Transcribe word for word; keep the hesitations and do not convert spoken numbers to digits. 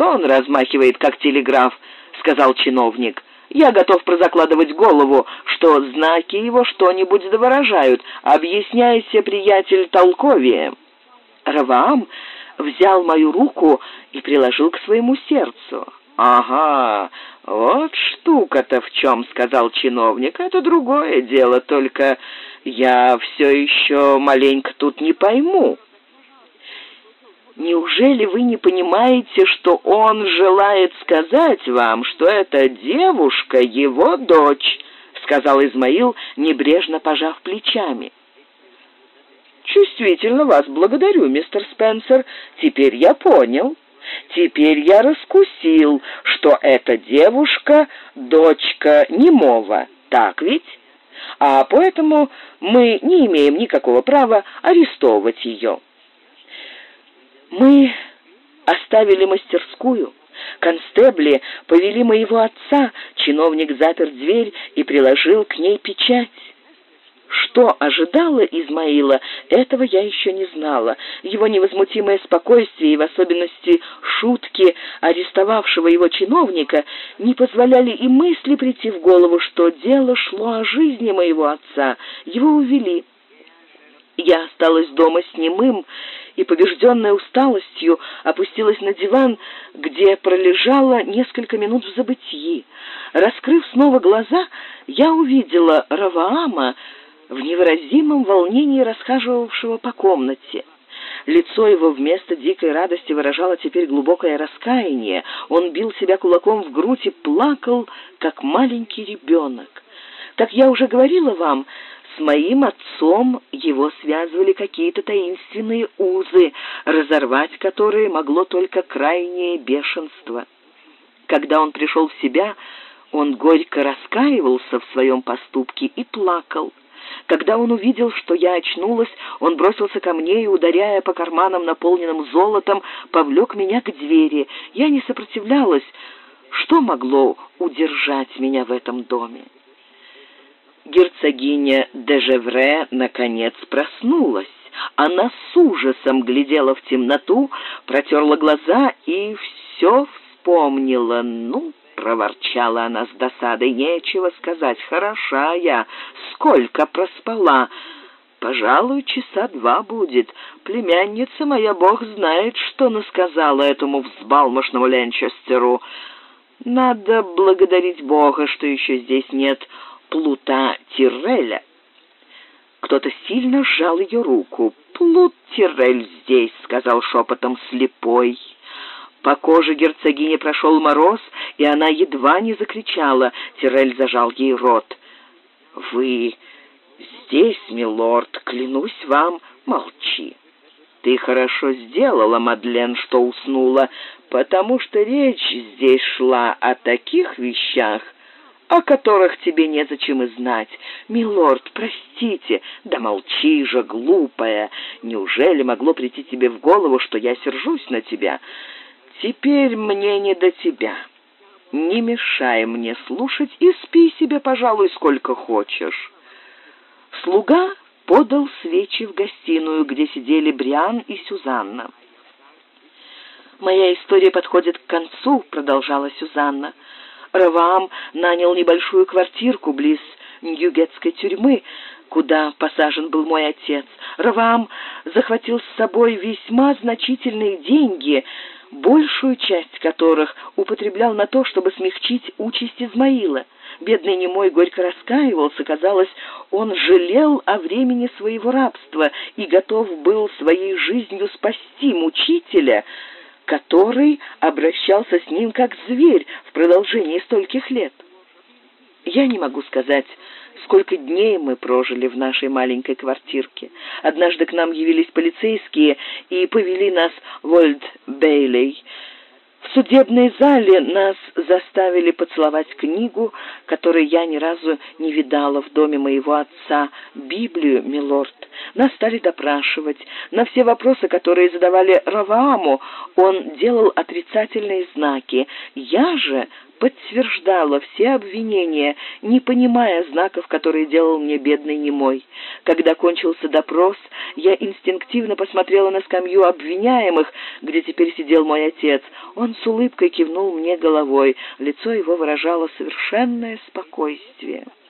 что он размахивает, как телеграф», — сказал чиновник. «Я готов прозакладывать голову, что знаки его что-нибудь выражают. Объясняйся, приятель, толковее». Раваам взял мою руку и приложил к своему сердцу. «Ага, вот штука-то в чем», — сказал чиновник. «Это другое дело, только я все еще маленько тут не пойму». «Неужели вы не понимаете, что он желает сказать вам, что эта девушка его дочь?» — сказал Измаил, небрежно пожав плечами. «Чувствительно вас благодарю, мистер Спенсер. Теперь я понял. Теперь я раскусил, что эта девушка — дочка немого, так ведь? А поэтому мы не имеем никакого права арестовывать ее». Мы оставили мастерскую. Констебли повели моего отца, чиновник запер дверь и приложил к ней печать. Что ожидало Измаила, этого я еще не знала. Его невозмутимое спокойствие и в особенности шутки арестовавшего его чиновника не позволяли и мысли прийти в голову, что дело шло о жизни моего отца. Его увели. Я осталась дома с немым и, побежденная усталостью, опустилась на диван, где пролежала несколько минут в забытьи. Раскрыв снова глаза, я увидела Раваама в невыразимом волнении, расхаживавшего по комнате. Лицо его вместо дикой радости выражало теперь глубокое раскаяние. Он бил себя кулаком в грудь и плакал, как маленький ребенок. Как я уже говорила вам, с моим отцом его связывали какие-то таинственные узы, разорвать которые могло только крайнее бешенство. Когда он пришел в себя, он горько раскаивался в своем поступке и плакал. Когда он увидел, что я очнулась, он бросился ко мне и, ударяя по карманам, наполненным золотом, повлек меня к двери. Я не сопротивлялась. Что могло удержать меня в этом доме? Герцогиня де Жевре наконец проснулась. Она с ужасом глядела в темноту, протерла глаза и все вспомнила. «Ну, — проворчала она с досадой, — нечего сказать, хороша я, сколько проспала. Пожалуй, часа два будет. Племянница моя, бог знает, что насказала этому взбалмошному Ленчестеру. Надо благодарить Бога, что еще здесь нет Плута Тирреля». Кто-то сильно сжал ее руку. «Плут Тиррель здесь», — сказал шепотом слепой. По коже герцогини прошел мороз, и она едва не закричала. Тиррель зажал ей рот. «Вы здесь, милорд, клянусь вам, молчи. Ты хорошо сделала, Мадлен, что уснула, потому что речь здесь шла о таких вещах, о которых тебе незачем и знать. Милорд, простите». «Да молчи же, глупая! Неужели могло прийти тебе в голову, что я сержусь на тебя? Теперь мне не до тебя. Не мешай мне слушать и спи себе, пожалуй, сколько хочешь». Слуга подал свечи в гостиную, где сидели Бриан и Сюзанна. «Моя история подходит к концу», — продолжала Сюзанна. Раваам нанял небольшую квартирку близ Ньюгетской тюрьмы, куда посажен был мой отец. Раваам захватил с собой весьма значительные деньги, большую часть которых употреблял на то, чтобы смягчить участь Измаила. Бедный немой горько раскаивался, казалось, он жалел о времени своего рабства и готов был своей жизнью спасти мучителя, который обращался с ним как зверь в продолжении стольких лет. Я не могу сказать, сколько дней мы прожили в нашей маленькой квартирке. Однажды к нам явились полицейские и повели нас в Олд-Бейлей. В судебной зале нас заставили поцеловать книгу, которой я ни разу не видала в доме моего отца, Библию, милорд. Нас стали допрашивать. На все вопросы, которые задавали Равааму, он делал отрицательные знаки. Я же подтверждала все обвинения, не понимая знаков, которые делал мне бедный немой. Когда кончился допрос, я инстинктивно посмотрела на скамью обвиняемых, где теперь сидел мой отец. Он с улыбкой кивнул мне головой, лицо его выражало совершенное спокойствие.